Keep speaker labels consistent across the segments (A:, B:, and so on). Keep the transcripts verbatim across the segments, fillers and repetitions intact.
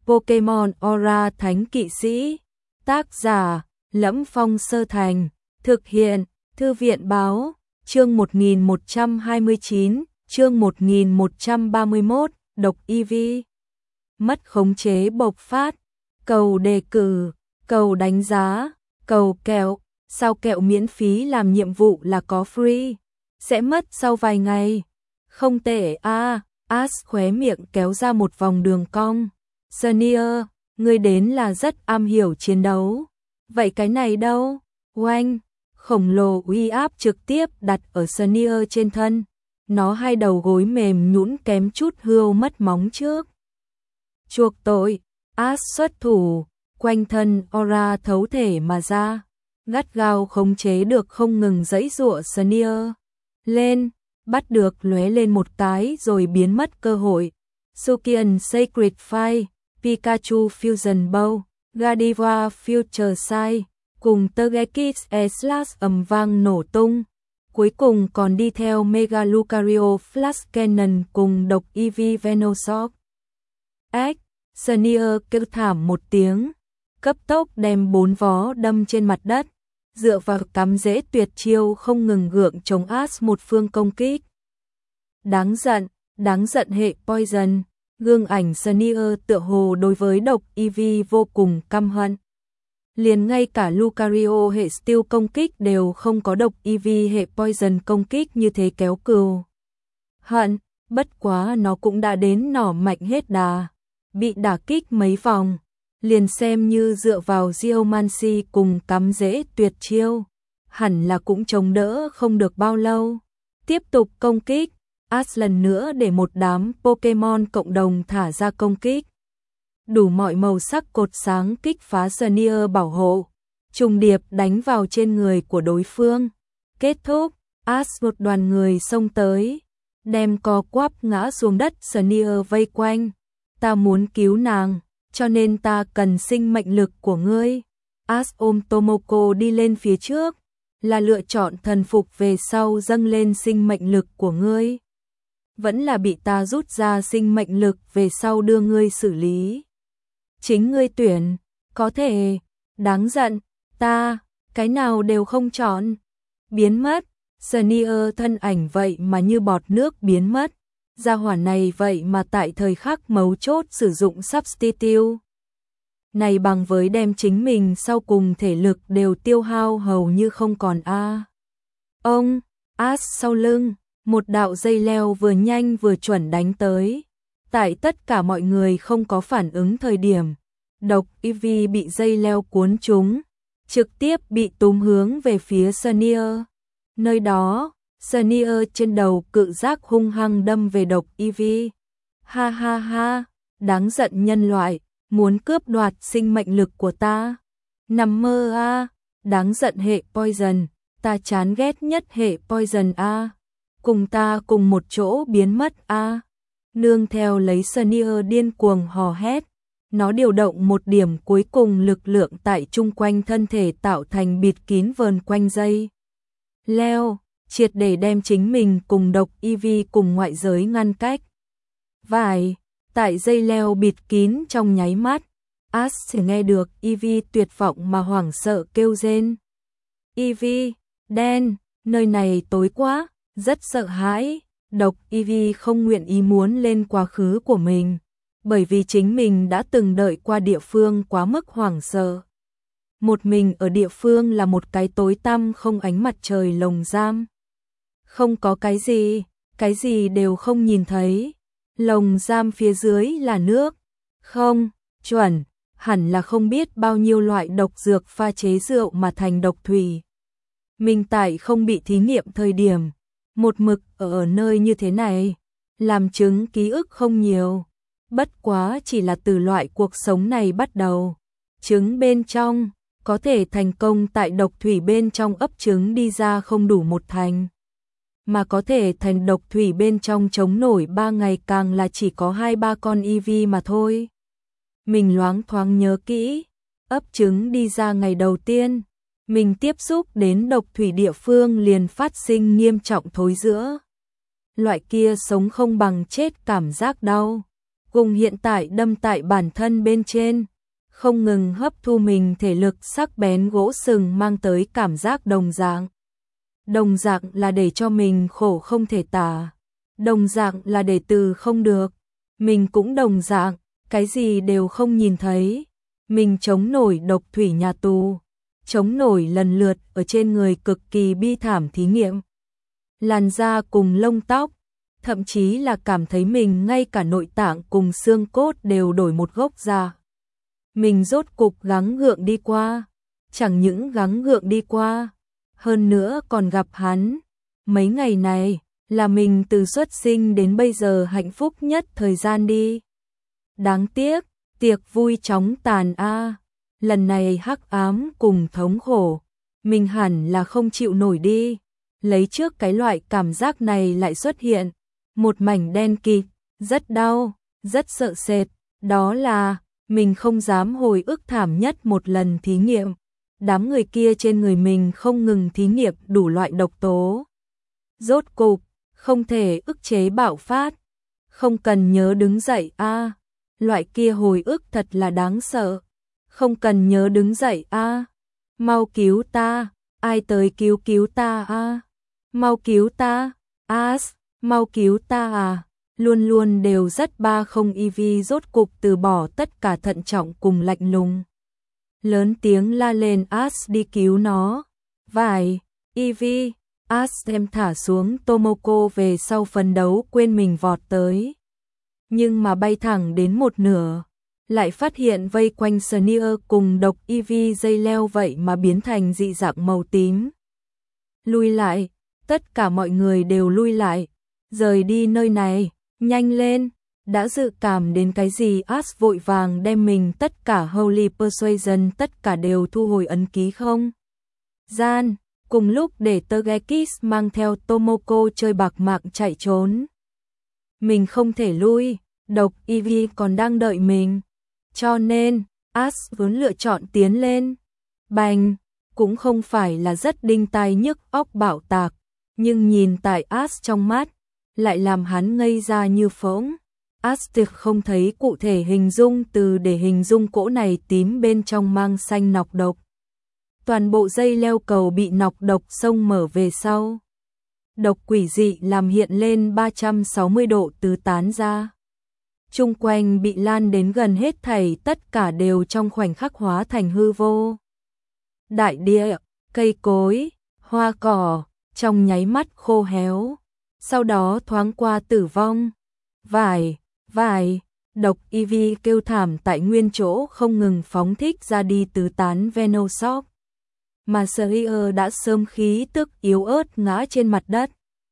A: Pokemon Aura Thánh Kỵ Sĩ. Tác giả: Lẫm Phong Sơ Thành. Thực hiện: Thư viện Báo. Chương một nghìn một trăm hai mươi chín, chương một nghìn một trăm ba mươi mốt, độc e vê. Mất khống chế bộc phát. Cầu đề cử, cầu đánh giá, cầu kẹo. Sao kẹo miễn phí làm nhiệm vụ là có free? Sẽ mất sau vài ngày. Không tệ a. À, Ash khóe miệng kéo ra một vòng đường cong. Senior, ngươi đến là rất am hiểu chiến đấu. Vậy cái này đâu? Oanh, khổng lồ uy áp trực tiếp đặt ở Senior trên thân. Nó hai đầu gối mềm nhũn kém chút hươu mất móng trước. Chuộc tội, Ash xuất thủ, quanh thân aura thấu thể mà ra, gắt gao khống chế được không ngừng giãy giụa Senior. Lên, bắt được lóe lên một cái rồi biến mất cơ hội. Sukian Sacred Fire, Pikachu Fusion Bow, Gardevoir Future Sight, cùng Togekiss E-Slash ầm vang nổ tung. Cuối cùng còn đi theo Mega Lucario Flash Cannon cùng độc e vê Venoshock. Ách, Senior kêu thảm một tiếng, cấp tốc đem bốn vó đâm trên mặt đất, dựa vào cắm rễ tuyệt chiêu không ngừng gượng chống Ash một phương công kích. Đáng giận, đáng giận hệ Poison, gương ảnh Senior tựa hồ đối với độc e vê vô cùng căm hận. Liền ngay cả Lucario hệ Steel công kích đều không có độc e vê hệ Poison công kích như thế kéo cừu. Hận, bất quá nó cũng đã đến nỏ mạnh hết đà, bị đả kích mấy vòng, liền xem như dựa vào Geomancy cùng cắm rễ tuyệt chiêu, hẳn là cũng chống đỡ không được bao lâu. Tiếp tục công kích, Ash lần nữa để một đám Pokemon cộng đồng thả ra công kích. Đủ mọi màu sắc cột sáng kích phá Senior bảo hộ, trùng điệp đánh vào trên người của đối phương. Kết thúc, Ash một đoàn người xông tới, đem co quắp ngã xuống đất Senior vây quanh. Ta muốn cứu nàng, cho nên ta cần sinh mệnh lực của ngươi. Ash ôm Tomoko đi lên phía trước, là lựa chọn thần phục về sau dâng lên sinh mệnh lực của ngươi, vẫn là bị ta rút ra sinh mệnh lực về sau đưa ngươi xử lý? Chính ngươi tuyển, có thể. Đáng giận, ta, cái nào đều không chọn. Biến mất, Senior thân ảnh vậy mà như bọt nước biến mất. Gia hỏa này vậy mà tại thời khắc mấu chốt sử dụng substitute. Này bằng với đem chính mình sau cùng thể lực đều tiêu hao hầu như không còn a. À. Ông, Ash sau lưng, một đạo dây leo vừa nhanh vừa chuẩn đánh tới. Tại tất cả mọi người không có phản ứng thời điểm, độc e vê bị dây leo cuốn trúng, trực tiếp bị túm hướng về phía Senior. Nơi đó, Senior trên đầu cự giác hung hăng đâm về độc e vê. Ha ha ha, đáng giận nhân loại, muốn cướp đoạt sinh mệnh lực của ta. Nằm mơ a, à, đáng giận hệ Poison, ta chán ghét nhất hệ Poison a. À. Cùng ta cùng một chỗ biến mất a. À. Nương theo lấy Senior điên cuồng hò hét, nó điều động một điểm cuối cùng lực lượng tại chung quanh thân thể tạo thành bịt kín vờn quanh dây leo, triệt để đem chính mình cùng độc e vê cùng ngoại giới ngăn cách. Vài, tại dây leo bịt kín trong nháy mắt, Ash chỉ nghe được e vê tuyệt vọng mà hoảng sợ kêu rên. e vê, đen, nơi này tối quá, rất sợ hãi. Độc e vê không nguyện ý muốn lên quá khứ của mình, bởi vì chính mình đã từng đợi qua địa phương quá mức hoảng sợ. Một mình ở địa phương là một cái tối tăm không ánh mặt trời lồng giam. Không có cái gì, cái gì đều không nhìn thấy. Lồng giam phía dưới là nước. Không, chuẩn, hẳn là không biết bao nhiêu loại độc dược pha chế rượu mà thành độc thủy. Mình tại không bị thí nghiệm thời điểm, một mực ở, ở nơi như thế này, làm chứng ký ức không nhiều. Bất quá chỉ là từ loại cuộc sống này bắt đầu. Trứng bên trong, có thể thành công tại độc thủy bên trong ấp trứng đi ra không đủ một thành. Mà có thể thành độc thủy bên trong chống nổi ba ngày càng là chỉ có hai ba con e vê mà thôi. Mình loáng thoáng nhớ kỹ, ấp trứng đi ra ngày đầu tiên, mình tiếp xúc đến độc thủy địa phương liền phát sinh nghiêm trọng thối rữa. Loại kia sống không bằng chết cảm giác đau. cùng hiện tại đâm tại bản thân bên trên, không ngừng hấp thu mình thể lực sắc bén gỗ sừng mang tới cảm giác đồng dạng. Đồng dạng là để cho mình khổ không thể tả, đồng dạng là để từ không được, mình cũng đồng dạng, cái gì đều không nhìn thấy, mình chống nổi độc thủy nhà tù, chống nổi lần lượt ở trên người cực kỳ bi thảm thí nghiệm. Làn da cùng lông tóc, thậm chí là cảm thấy mình ngay cả nội tạng cùng xương cốt đều đổi một gốc da. Mình rốt cục gắng gượng đi qua, chẳng những gắng gượng đi qua, hơn nữa còn gặp hắn. Mấy ngày này là mình từ xuất sinh đến bây giờ hạnh phúc nhất thời gian đi. Đáng tiếc, tiệc vui chóng tàn a. Lần này hắc ám cùng thống khổ, mình hẳn là không chịu nổi đi. Lấy trước cái loại cảm giác này lại xuất hiện, một mảnh đen kịt, rất đau, rất sợ sệt, đó là mình không dám hồi ức thảm nhất một lần thí nghiệm. Đám người kia trên người mình không ngừng thí nghiệm đủ loại độc tố. Rốt cục, không thể ức chế bạo phát, không cần nhớ đứng dậy a. Loại kia hồi ức thật là đáng sợ. Không cần nhớ đứng dậy a. Mau cứu ta, ai tới cứu cứu ta a. Mau cứu ta, As, mau cứu ta à. Luôn luôn đều rất ba không e vê rốt cục từ bỏ tất cả thận trọng cùng lạnh lùng. Lớn tiếng la lên As đi cứu nó. Vài, e vê, As em thả xuống Tomoko về sau phân đấu quên mình vọt tới. Nhưng mà bay thẳng đến một nửa, lại phát hiện vây quanh Sneer cùng độc e vê dây leo vậy mà biến thành dị dạng màu tím. Lui lại, tất cả mọi người đều lui lại, rời đi nơi này, nhanh lên, đã dự cảm đến cái gì As vội vàng đem mình tất cả Holy Persuasion tất cả đều thu hồi ấn ký không. Gian, cùng lúc để Togekiss mang theo Tomoko chơi bạc mạng chạy trốn. Mình không thể lui, độc e vê còn đang đợi mình, cho nên As vốn lựa chọn tiến lên. Bành, cũng không phải là rất đinh tai nhức óc bạo tạc, nhưng nhìn tại As trong mắt, lại làm hắn ngây ra như phỗng. As tuyệt không thấy cụ thể hình dung từ để hình dung cỗ này tím bên trong mang xanh nọc độc. Toàn bộ dây leo cầu bị nọc độc xông mở về sau. Độc quỷ dị làm hiện lên ba trăm sáu mươi độ tứ tán ra. Chung quanh bị lan đến gần hết thảy tất cả đều trong khoảnh khắc hóa thành hư vô. Đại địa, cây cối, hoa cỏ, trong nháy mắt khô héo, sau đó thoáng qua tử vong. Vài, vài, độc e vê kêu thảm tại nguyên chỗ không ngừng phóng thích ra đi tứ tán Venoshock. Mà Sneer đã sớm khí tức yếu ớt ngã trên mặt đất.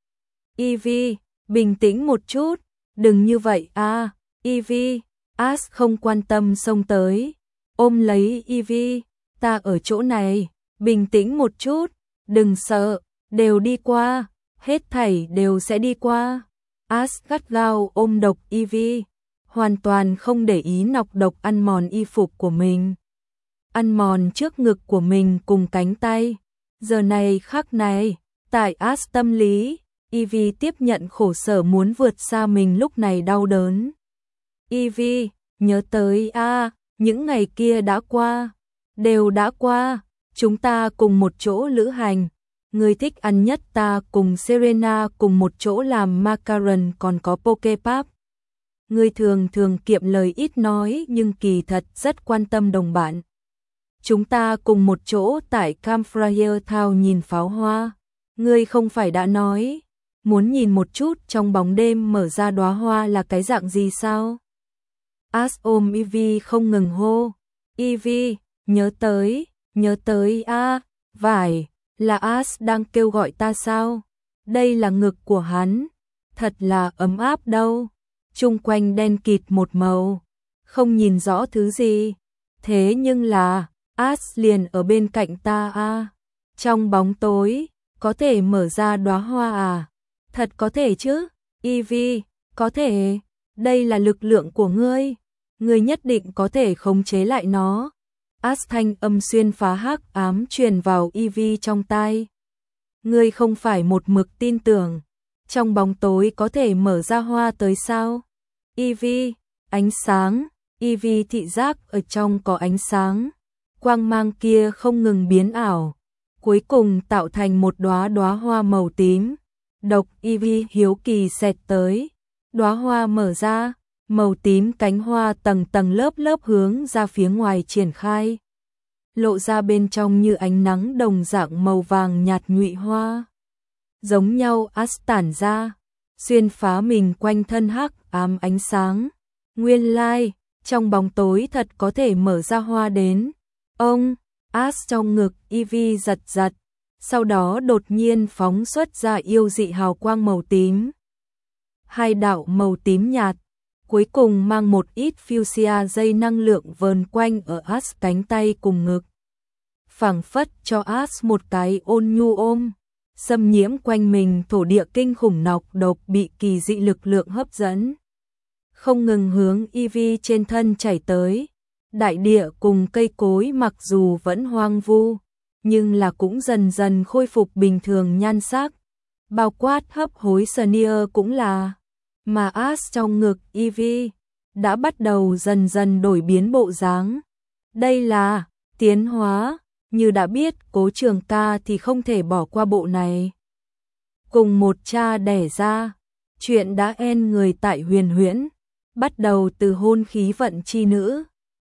A: e vê, bình tĩnh một chút, đừng như vậy a. e vê, As không quan tâm xông tới, ôm lấy e vê, ta ở chỗ này, bình tĩnh một chút, đừng sợ, đều đi qua, hết thảy đều sẽ đi qua. As gắt gao ôm độc e vê, hoàn toàn không để ý nọc độc ăn mòn y phục của mình, ăn mòn trước ngực của mình cùng cánh tay. Giờ này khắc này, tại As tâm lý, e vê tiếp nhận khổ sở muốn vượt xa mình lúc này đau đớn. e vê, nhớ tới a, à, những ngày kia đã qua, đều đã qua, chúng ta cùng một chỗ lữ hành, người thích ăn nhất ta cùng Serena cùng một chỗ làm macaron còn có Pokepop. Người thường thường kiệm lời ít nói nhưng kỳ thật rất quan tâm đồng bạn. Chúng ta cùng một chỗ tại Campfire Town nhìn pháo hoa, ngươi không phải đã nói, muốn nhìn một chút trong bóng đêm mở ra đóa hoa là cái dạng gì sao? As ôm e vê không ngừng hô, e vê, nhớ tới, nhớ tới a, à, vải, là As đang kêu gọi ta sao? Đây là ngực của hắn, thật là ấm áp đâu. Chung quanh đen kịt một màu, không nhìn rõ thứ gì, thế nhưng là As liền ở bên cạnh ta a. À. Trong bóng tối, có thể mở ra đóa hoa à? Thật có thể chứ, e vê, có thể, đây là lực lượng của ngươi, ngươi nhất định có thể khống chế lại nó. As thanh âm xuyên phá hắc ám truyền vào e vê trong tai. Ngươi không phải một mực tin tưởng, trong bóng tối có thể mở ra hoa tới sao? e vê, Ánh sáng, Ivy thị giác ở trong có ánh sáng. Quang mang kia không ngừng biến ảo, cuối cùng tạo thành một đóa đóa hoa màu tím. Độc Ivy hiếu kỳ xẹt tới, đóa hoa mở ra, màu tím cánh hoa tầng tầng lớp lớp hướng ra phía ngoài triển khai. Lộ ra bên trong như ánh nắng đồng dạng màu vàng nhạt nhụy hoa. Giống nhau át tản ra, xuyên phá mình quanh thân hắc ám ánh sáng. Nguyên lai, like, trong bóng tối thật có thể mở ra hoa đến. Ông, át trong ngực Ivy giật giật, sau đó đột nhiên phóng xuất ra yêu dị hào quang màu tím. Hai đạo màu tím nhạt, cuối cùng mang một ít fuchsia dây năng lượng vờn quanh ở át cánh tay cùng ngực. Phảng phất cho át một cái ôn nhu ôm, xâm nhiễm quanh mình thổ địa kinh khủng nọc độc bị kỳ dị lực lượng hấp dẫn. Không ngừng hướng Ivy trên thân chảy tới. Đại địa cùng cây cối mặc dù vẫn hoang vu, nhưng là cũng dần dần khôi phục bình thường nhan sắc. Bao quát hấp hối Sneer cũng là, mà Ash trong ngực Ivy đã bắt đầu dần dần đổi biến bộ dáng. Đây là tiến hóa, như đã biết Cố Trường Ca thì không thể bỏ qua bộ này. Cùng một cha đẻ ra, chuyện đã en người tại Huyền Huyễn, bắt đầu từ hôn khí vận chi nữ.